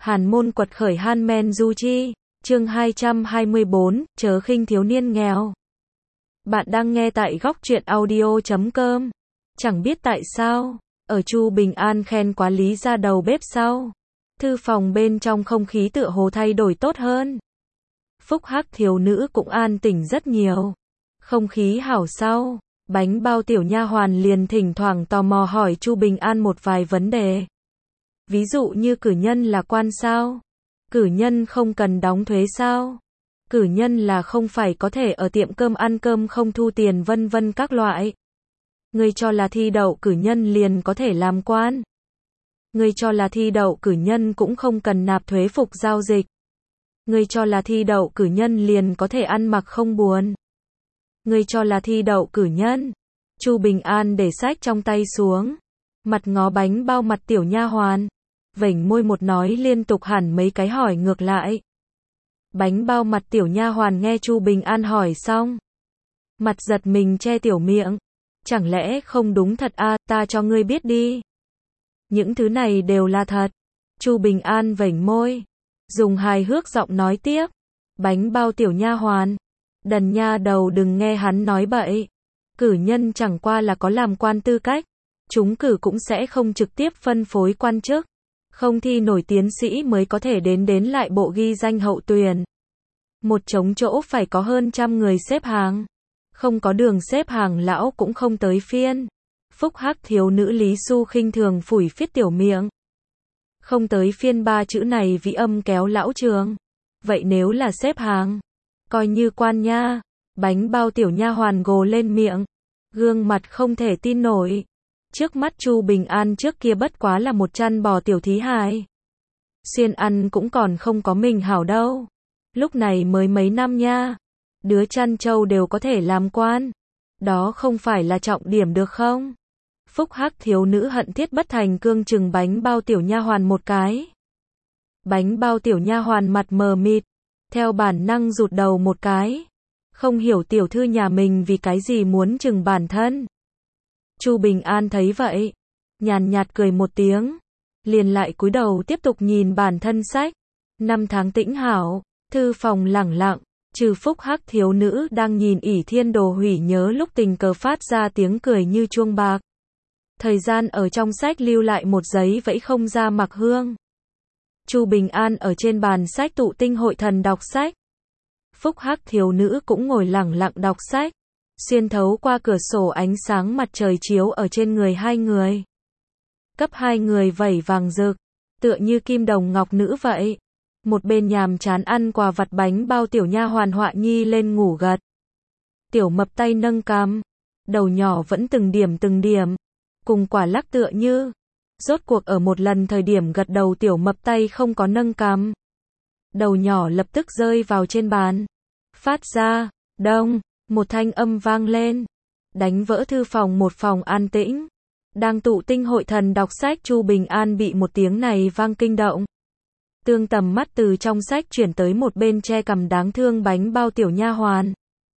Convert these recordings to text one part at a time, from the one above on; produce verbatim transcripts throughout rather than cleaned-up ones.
Hàn môn quật khởi Han Men Du Chi, chương hai trăm hai mươi bốn, chớ khinh thiếu niên nghèo. Bạn đang nghe tại góc truyện audio chấm com. Chẳng biết tại sao, ở Chu Bình An khen quá Lý ra đầu bếp sau. Thư phòng bên trong không khí tựa hồ thay đổi tốt hơn. Phúc hắc thiếu nữ cũng an tĩnh rất nhiều. Không khí hảo sau, bánh bao tiểu nha hoàn liền thỉnh thoảng tò mò hỏi Chu Bình An một vài vấn đề. Ví dụ như cử nhân là quan sao? Cử nhân không cần đóng thuế sao? Cử nhân là không phải có thể ở tiệm cơm ăn cơm không thu tiền vân vân các loại. Người cho là thi đậu cử nhân liền có thể làm quan. Người cho là thi đậu cử nhân cũng không cần nạp thuế phục giao dịch. Người cho là thi đậu cử nhân liền có thể ăn mặc không buồn. Người cho là thi đậu cử nhân. Chu Bình An để sách trong tay xuống, mặt ngó bánh bao mặt tiểu nha hoàn, vểnh môi một nói liên tục hẳn mấy cái hỏi ngược lại. Bánh bao mặt tiểu nha hoàn nghe Chu Bình An hỏi xong, mặt giật mình che tiểu miệng. Chẳng lẽ không đúng thật à, ta cho ngươi biết đi. Những thứ này đều là thật. Chu Bình An vểnh môi, dùng hài hước giọng nói tiếp. Bánh bao tiểu nha hoàn, đần nha đầu đừng nghe hắn nói bậy. Cử nhân chẳng qua là có làm quan tư cách. Chúng cử cũng sẽ không trực tiếp phân phối quan chức. Không thi nổi tiến sĩ mới có thể đến đến lại bộ ghi danh hậu tuyển. Một trống chỗ phải có hơn trăm người xếp hàng. Không có đường xếp hàng lão cũng không tới phiên. Phúc hắc thiếu nữ Lý Xu khinh thường phủi phiết tiểu miệng. Không tới phiên ba chữ này vị âm kéo lão trường. Vậy nếu là xếp hàng, coi như quan nha. Bánh bao tiểu nha hoàn gồ lên miệng, gương mặt không thể tin nổi. Trước mắt Chu Bình An trước kia bất quá là một chăn bò tiểu thí hài. Xiên ăn cũng còn không có mình hảo đâu. Lúc này mới mấy năm nha. Đứa chăn trâu đều có thể làm quan. Đó không phải là trọng điểm được không? Phúc hắc thiếu nữ hận thiết bất thành cương chừng bánh bao tiểu nha hoàn một cái. Bánh bao tiểu nha hoàn mặt mờ mịt, theo bản năng rụt đầu một cái. Không hiểu tiểu thư nhà mình vì cái gì muốn chừng bản thân. Chu Bình An thấy vậy, nhàn nhạt cười một tiếng, liền lại cúi đầu tiếp tục nhìn bản thân sách. Năm tháng tĩnh hảo, thư phòng lẳng lặng, trừ phúc hắc thiếu nữ đang nhìn ỷ thiên đồ hủy nhớ lúc tình cờ phát ra tiếng cười như chuông bạc. Thời gian ở trong sách lưu lại một giấy vẫy không ra mặc hương. Chu Bình An ở trên bàn sách tụ tinh hội thần đọc sách. Phúc hắc thiếu nữ cũng ngồi lẳng lặng đọc sách. Xuyên thấu qua cửa sổ ánh sáng mặt trời chiếu ở trên người hai người. Cấp hai người vẩy vàng rực, tựa như kim đồng ngọc nữ vậy. Một bên nhàm chán ăn quà vặt bánh bao tiểu nha hoàn Họa Nhi lên ngủ gật. Tiểu mập tay nâng cằm, đầu nhỏ vẫn từng điểm từng điểm, cùng quả lắc tựa như. Rốt cuộc ở một lần thời điểm gật đầu tiểu mập tay không có nâng cằm. Đầu nhỏ lập tức rơi vào trên bàn. Phát ra, đông, một thanh âm vang lên. Đánh vỡ thư phòng một phòng an tĩnh. Đang tụ tinh hội thần đọc sách Chu Bình An bị một tiếng này vang kinh động. Tương tầm mắt từ trong sách chuyển tới một bên che cằm đáng thương bánh bao tiểu nha hoàn.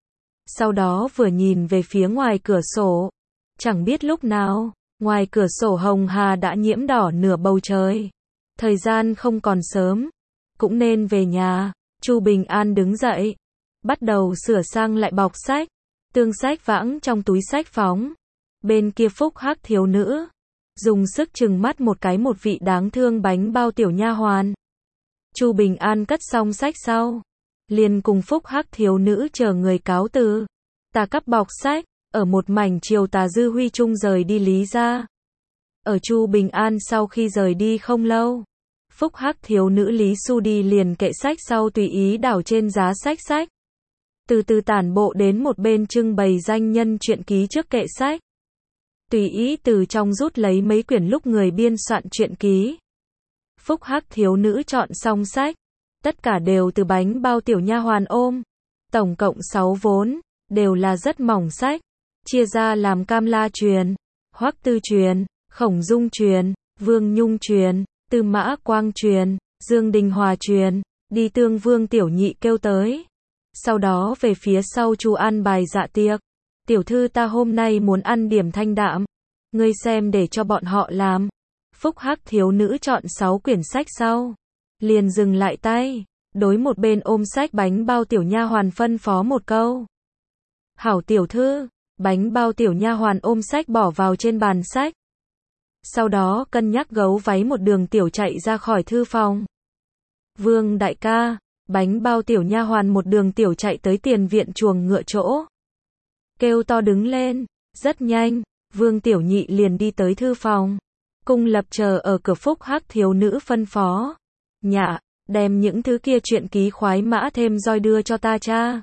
Sau đó vừa nhìn về phía ngoài cửa sổ. Chẳng biết lúc nào, ngoài cửa sổ hồng hà đã nhiễm đỏ nửa bầu trời. Thời gian không còn sớm, cũng nên về nhà. Chu Bình An đứng dậy, bắt đầu sửa sang lại bọc sách. Tương sách vãng trong túi sách phóng. Bên kia phúc hắc thiếu nữ, dùng sức trừng mắt một cái một vị đáng thương bánh bao tiểu nha hoàn. Chu Bình An cất xong sách sau, liền cùng phúc hắc thiếu nữ chờ người cáo từ. Ta cắp bọc sách, ở một mảnh chiều tà dư huy trung rời đi Lý ra. Ở Chu Bình An sau khi rời đi không lâu, phúc hắc thiếu nữ Lý Xu đi liền kệ sách sau tùy ý đảo trên giá sách sách. Từ từ tản bộ đến một bên trưng bày danh nhân truyện ký trước kệ sách. Tùy ý từ trong rút lấy mấy quyển lúc người biên soạn truyện ký. Phúc hắc thiếu nữ chọn xong sách, tất cả đều từ bánh bao tiểu nha hoàn ôm. Tổng cộng sáu vốn, đều là rất mỏng sách, chia ra làm Cam La truyền, Hoắc Tư truyền, Khổng Dung truyền, Vương Nhung truyền, Tư Mã Quang truyền, Dương Đình Hòa truyền, đi tương Vương tiểu nhị kêu tới. Sau đó về phía sau Chu ăn bài dạ tiệc. Tiểu thư ta hôm nay muốn ăn điểm thanh đạm, ngươi xem để cho bọn họ làm. Phúc hắc thiếu nữ chọn sáu quyển sách sau, liền dừng lại tay, đối một bên ôm sách bánh bao tiểu nha hoàn phân phó một câu. Hảo tiểu thư, bánh bao tiểu nha hoàn ôm sách bỏ vào trên bàn sách. Sau đó cân nhắc gấu váy một đường tiểu chạy ra khỏi thư phòng. Vương đại ca, bánh bao tiểu nha hoàn một đường tiểu chạy tới tiền viện chuồng ngựa chỗ. Kêu to đứng lên, rất nhanh, Vương tiểu nhị liền đi tới thư phòng. Cung Lập chờ ở cửa. Phúc Hắc thiếu nữ phân phó. Nhạ, đem những thứ kia truyện ký khoái mã thêm roi đưa cho ta cha.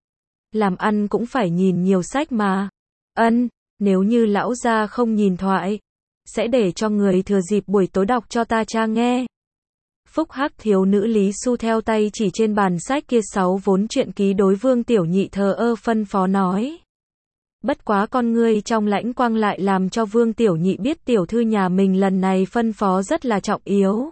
Làm ăn cũng phải nhìn nhiều sách mà. Ân, nếu như lão gia không nhìn thoại, sẽ để cho người thừa dịp buổi tối đọc cho ta cha nghe. Phúc Hắc thiếu nữ Lý Xu theo tay chỉ trên bàn sách kia sáu vốn truyện ký đối Vương tiểu nhị thờ ơ phân phó nói. Bất quá con ngươi trong lãnh quang lại làm cho Vương tiểu nhị biết tiểu thư nhà mình lần này phân phó rất là trọng yếu.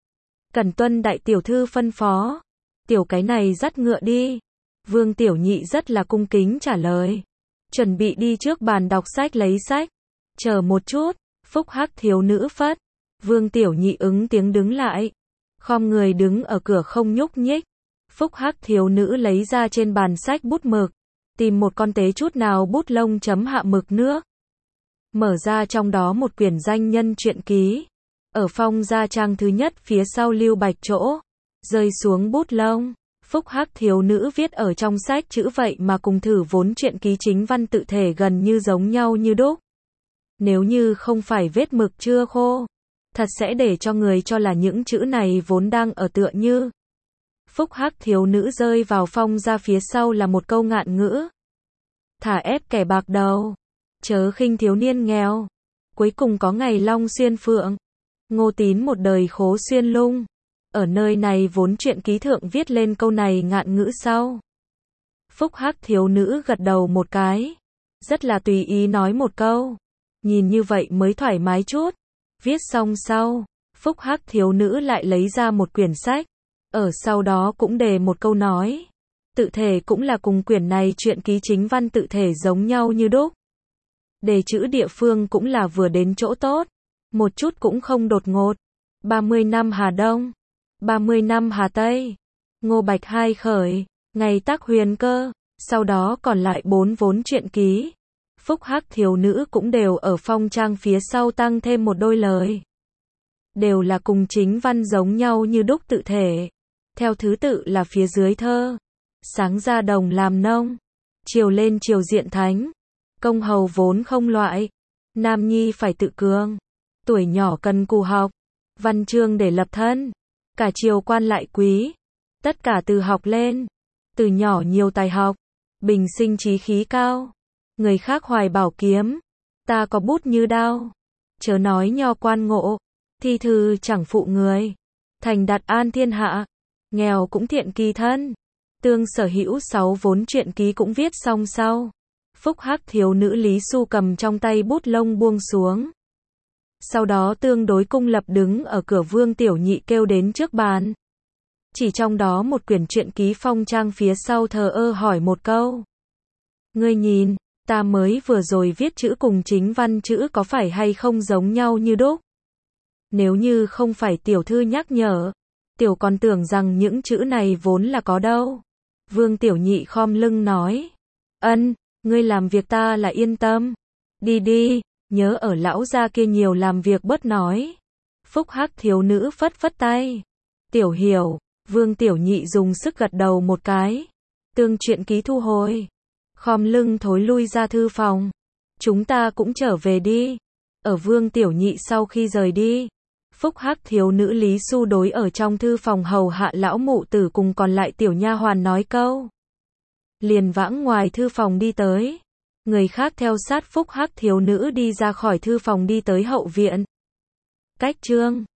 Cần tuân đại tiểu thư phân phó. Tiểu cái này dắt ngựa đi. Vương tiểu nhị rất là cung kính trả lời. Chuẩn bị đi trước bàn đọc sách lấy sách. Chờ một chút, Phúc Hắc thiếu nữ phất. Vương tiểu nhị ứng tiếng đứng lại. Khom người đứng ở cửa không nhúc nhích. Phúc Hắc thiếu nữ lấy ra trên bàn sách bút mực. Tìm một con tế chút nào bút lông chấm hạ mực nước. Mở ra trong đó một quyển danh nhân truyện ký. Ở phong gia trang thứ nhất phía sau lưu bạch chỗ. Rơi xuống bút lông. Phúc Hắc thiếu nữ viết ở trong sách chữ vậy mà cùng thử vốn truyện ký chính văn tự thể gần như giống nhau như đúc. Nếu như không phải vết mực chưa khô, thật sẽ để cho người cho là những chữ này vốn đang ở tựa như. Phúc Hắc thiếu nữ rơi vào phong ra phía sau là một câu ngạn ngữ. Thả ép kẻ bạc đầu, chớ khinh thiếu niên nghèo. Cuối cùng có ngày long xuyên phượng, Ngô Tín một đời khố xuyên lung. Ở nơi này vốn truyện ký thượng viết lên câu này ngạn ngữ sau. Phúc Hắc thiếu nữ gật đầu một cái, rất là tùy ý nói một câu. Nhìn như vậy mới thoải mái chút. Viết xong sau, Phúc Hắc thiếu nữ lại lấy ra một quyển sách. Ở sau đó cũng đề một câu nói. Tự thể cũng là cùng quyển này truyện ký chính văn tự thể giống nhau như đúc. Đề chữ địa phương cũng là vừa đến chỗ tốt. Một chút cũng không đột ngột. ba mươi năm Hà Đông, ba mươi năm Hà Tây, Ngô Bạch hai khởi, ngày tác huyền cơ. Sau đó còn lại bốn vốn truyện ký. Phúc Hắc thiếu nữ cũng đều ở phong trang phía sau tăng thêm một đôi lời. Đều là cùng chính văn giống nhau như đúc tự thể. Theo thứ tự là phía dưới thơ. Sáng ra đồng làm nông. Chiều lên chiều diện thánh. Công hầu vốn không loại. Nam nhi phải tự cường. Tuổi nhỏ cần cù học. Văn chương để lập thân. Cả triều quan lại quý. Tất cả từ học lên. Từ nhỏ nhiều tài học. Bình sinh trí khí cao. Người khác hoài bảo kiếm. Ta có bút như đao. Chớ nói nho quan ngộ. Thi thư chẳng phụ người. Thành đạt an thiên hạ. Nghèo cũng thiện kỳ thân. Tương sở hữu sáu vốn truyện ký cũng viết xong sau. Phúc Hắc thiếu nữ Lý Xu cầm trong tay bút lông buông xuống. Sau đó tương đối Cung Lập đứng ở cửa. Vương tiểu nhị kêu đến trước bàn. Chỉ trong đó một quyển truyện ký phong trang phía sau thờ ơ hỏi một câu. Ngươi nhìn, ta mới vừa rồi viết chữ cùng chính văn chữ có phải hay không giống nhau như đúc? Nếu như không phải tiểu thư nhắc nhở, tiểu còn tưởng rằng những chữ này vốn là có đâu. Vương tiểu nhị khom lưng nói. Ân, ngươi làm việc ta là yên tâm. Đi đi, nhớ ở lão gia kia nhiều làm việc bớt nói. Phúc Hắc thiếu nữ phất phất tay. Tiểu hiểu. Vương tiểu nhị dùng sức gật đầu một cái. Tương truyện ký thu hồi. Khom lưng thối lui ra thư phòng. Chúng ta cũng trở về đi. Ở Vương tiểu nhị sau khi rời đi, Phúc Hắc thiếu nữ Lý Xu đối ở trong thư phòng hầu hạ lão mụ tử cùng còn lại tiểu nha hoàn nói câu. Liền vãng ngoài thư phòng đi tới. Người khác theo sát Phúc Hắc thiếu nữ đi ra khỏi thư phòng đi tới hậu viện. Cách chương